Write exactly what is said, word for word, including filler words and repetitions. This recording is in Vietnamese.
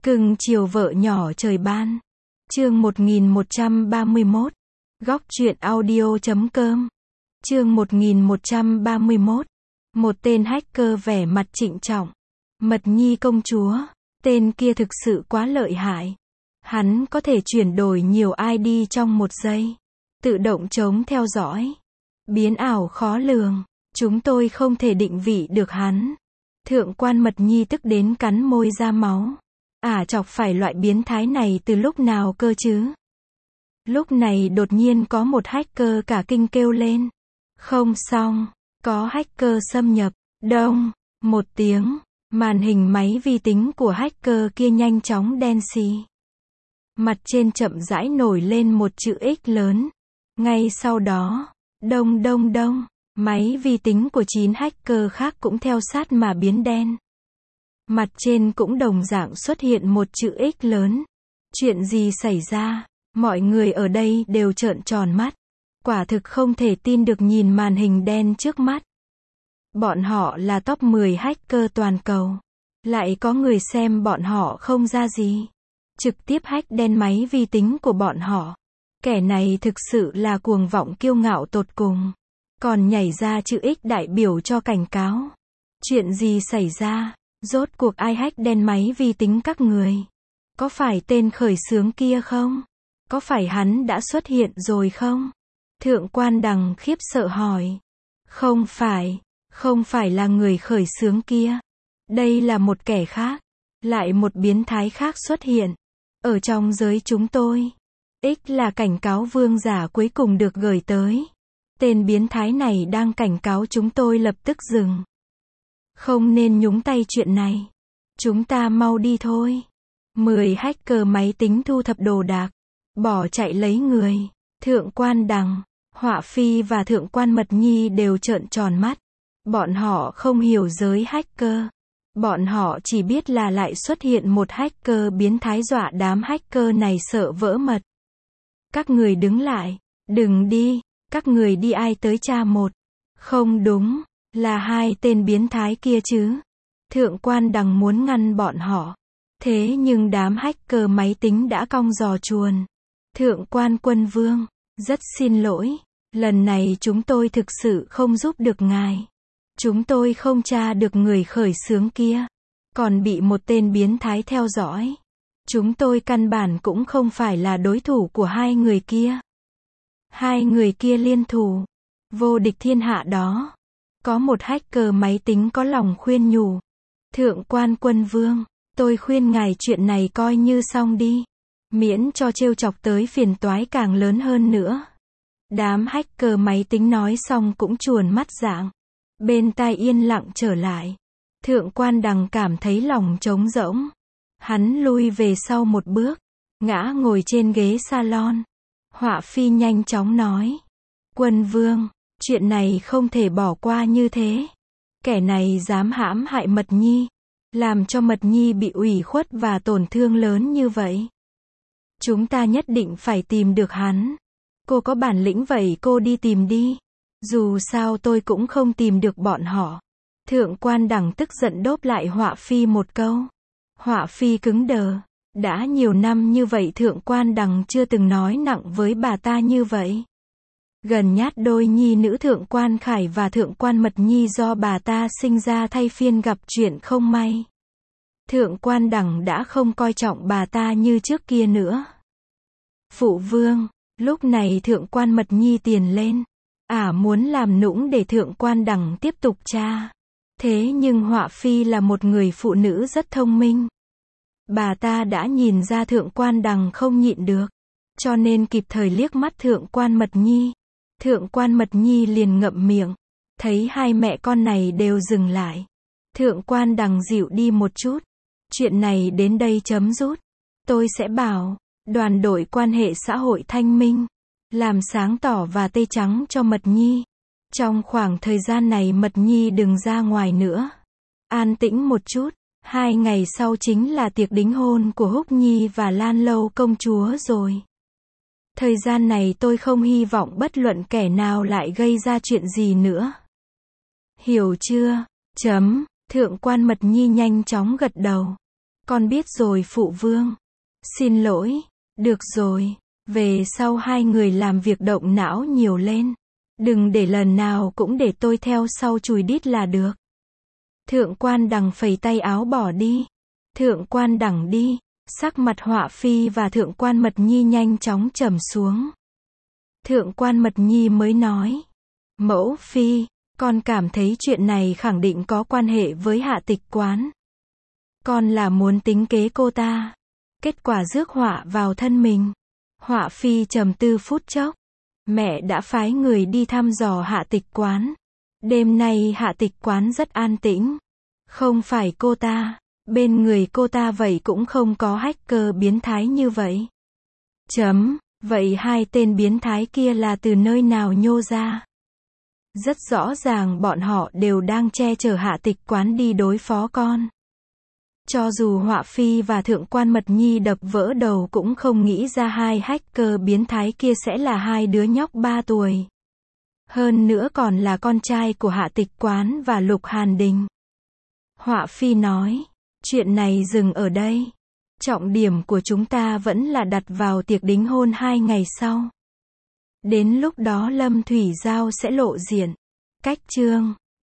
Cưng chiều vợ nhỏ trời ban. Chương một nghìn một trăm ba mươi mốt. Góc truyện audio chấm com. Chương một nghìn một trăm ba mươi mốt. Một tên hacker vẻ mặt trịnh trọng. Mật Nhi công chúa. Tên kia thực sự quá lợi hại. Hắn có thể chuyển đổi nhiều i đê trong một giây. Tự động chống theo dõi. Biến ảo khó lường. Chúng tôi không thể định vị được hắn. Thượng quan Mật Nhi tức đến cắn môi ra máu. Ả chọc phải loại biến thái này từ lúc nào cơ chứ? Lúc này đột nhiên có một hacker cả kinh kêu lên. Không xong, có hacker xâm nhập. Đông, một tiếng, màn hình máy vi tính của hacker kia nhanh chóng đen xì. Mặt trên chậm rãi nổi lên một chữ X lớn. Ngay sau đó, đông đông đông, máy vi tính của chín hacker khác cũng theo sát mà biến đen. Mặt trên cũng đồng dạng xuất hiện một chữ X lớn. Chuyện gì xảy ra? Mọi người ở đây đều trợn tròn mắt. Quả thực không thể tin được nhìn màn hình đen trước mắt. Bọn họ là top mười hacker toàn cầu. Lại có người xem bọn họ không ra gì. Trực tiếp hack đen máy vi tính của bọn họ. Kẻ này thực sự là cuồng vọng kiêu ngạo tột cùng. Còn nhảy ra chữ X đại biểu cho cảnh cáo. Chuyện gì xảy ra? Rốt cuộc ai hack đen máy vi tính các người? Có phải tên khởi xướng kia không? Có phải hắn đã xuất hiện rồi không? Thượng quan Đằng khiếp sợ hỏi. Không phải, không phải là người khởi xướng kia. Đây là một kẻ khác. Lại một biến thái khác xuất hiện. Ở trong giới chúng tôi. X là cảnh cáo vương giả cuối cùng được gửi tới. Tên biến thái này đang cảnh cáo chúng tôi lập tức dừng. Không nên nhúng tay chuyện này. Chúng ta mau đi thôi. Mười hacker máy tính thu thập đồ đạc. Bỏ chạy lấy người. Thượng quan Đằng, Họa Phi và Thượng quan Mật Nhi đều trợn tròn mắt. Bọn họ không hiểu giới hacker. Bọn họ chỉ biết là lại xuất hiện một hacker biến thái dọa đám hacker này sợ vỡ mật. Các người đứng lại. Đừng đi. Các người đi ai tới cha một. Không đúng. Là hai tên biến thái kia chứ. Thượng quan Đằng muốn ngăn bọn họ. Thế nhưng đám hacker máy tính đã cong giò chuồn. Thượng quan Quân Vương, rất xin lỗi. Lần này chúng tôi thực sự không giúp được ngài. Chúng tôi không tra được người khởi xướng kia. Còn bị một tên biến thái theo dõi. Chúng tôi căn bản cũng không phải là đối thủ của hai người kia. Hai người kia liên thủ. Vô địch thiên hạ đó. Có một hacker máy tính có lòng khuyên nhủ. Thượng quan Quân Vương, tôi khuyên ngài chuyện này coi như xong đi. Miễn cho trêu chọc tới phiền toái càng lớn hơn nữa. Đám hacker máy tính nói xong cũng chuồn mắt dạng. Bên tai yên lặng trở lại. Thượng quan Đằng cảm thấy lòng trống rỗng. Hắn lui về sau một bước. Ngã ngồi trên ghế salon. Họa Phi nhanh chóng nói. Quân Vương, chuyện này không thể bỏ qua như thế. Kẻ này dám hãm hại Mật Nhi. Làm cho Mật Nhi bị ủy khuất và tổn thương lớn như vậy. Chúng ta nhất định phải tìm được hắn. Cô có bản lĩnh vậy cô đi tìm đi. Dù sao tôi cũng không tìm được bọn họ. Thượng quan Đằng tức giận đốp lại Họa Phi một câu. Họa Phi cứng đờ. Đã nhiều năm như vậy Thượng quan Đằng chưa từng nói nặng với bà ta như vậy. Gần nhát đôi nhi nữ Thượng quan Khải và Thượng quan Mật Nhi do bà ta sinh ra thay phiên gặp chuyện không may. Thượng quan Đằng đã không coi trọng bà ta như trước kia nữa. Phụ vương, lúc này Thượng quan Mật Nhi tiền lên. Ả à, muốn làm nũng để Thượng quan Đằng tiếp tục tra. Thế nhưng Họa Phi là một người phụ nữ rất thông minh. Bà ta đã nhìn ra Thượng quan Đằng không nhịn được. Cho nên kịp thời liếc mắt Thượng quan Mật Nhi. Thượng quan Mật Nhi liền ngậm miệng. Thấy hai mẹ con này đều dừng lại. Thượng quan Đằng dịu đi một chút. Chuyện này đến đây chấm dứt. Tôi sẽ bảo đoàn đội quan hệ xã hội thanh minh. Làm sáng tỏ và tây trắng cho Mật Nhi. Trong khoảng thời gian này Mật Nhi đừng ra ngoài nữa. An tĩnh một chút. Hai ngày sau chính là tiệc đính hôn của Húc Nhi và Lan Lâu công chúa rồi. Thời gian này tôi không hy vọng bất luận kẻ nào lại gây ra chuyện gì nữa. Hiểu chưa? Chấm. Thượng quan Mật Nhi nhanh chóng gật đầu. Con biết rồi phụ vương. Xin lỗi. Được rồi. Về sau hai người làm việc động não nhiều lên. Đừng để lần nào cũng để tôi theo sau chùi đít là được. Thượng quan đằng phẩy tay áo bỏ đi. Thượng quan đằng đi. Sắc mặt Họa Phi và Thượng quan Mật Nhi nhanh chóng trầm xuống. Thượng quan Mật Nhi mới nói. Mẫu Phi, con cảm thấy chuyện này khẳng định có quan hệ với Hạ Tịch Quán. Con là muốn tính kế cô ta. Kết quả rước họa vào thân mình. Họa Phi trầm tư phút chốc. Mẹ đã phái người đi thăm dò Hạ Tịch Quán. Đêm nay Hạ Tịch Quán rất an tĩnh. Không phải cô ta. Bên người cô ta vậy cũng không có hacker biến thái như vậy. Chấm. Vậy hai tên biến thái kia là từ nơi nào nhô ra? Rất rõ ràng bọn họ đều đang che chở Hạ Tịch Quán đi đối phó con. Cho dù Họa Phi và Thượng quan Mật Nhi đập vỡ đầu cũng không nghĩ ra hai hacker biến thái kia sẽ là hai đứa nhóc ba tuổi. Hơn nữa còn là con trai của Hạ Tịch Quán và Lục Hàn Đình. Họa Phi nói, chuyện này dừng ở đây. Trọng điểm của chúng ta vẫn là đặt vào tiệc đính hôn hai ngày sau. Đến lúc đó Lâm Thủy Giao sẽ lộ diện. Cách chương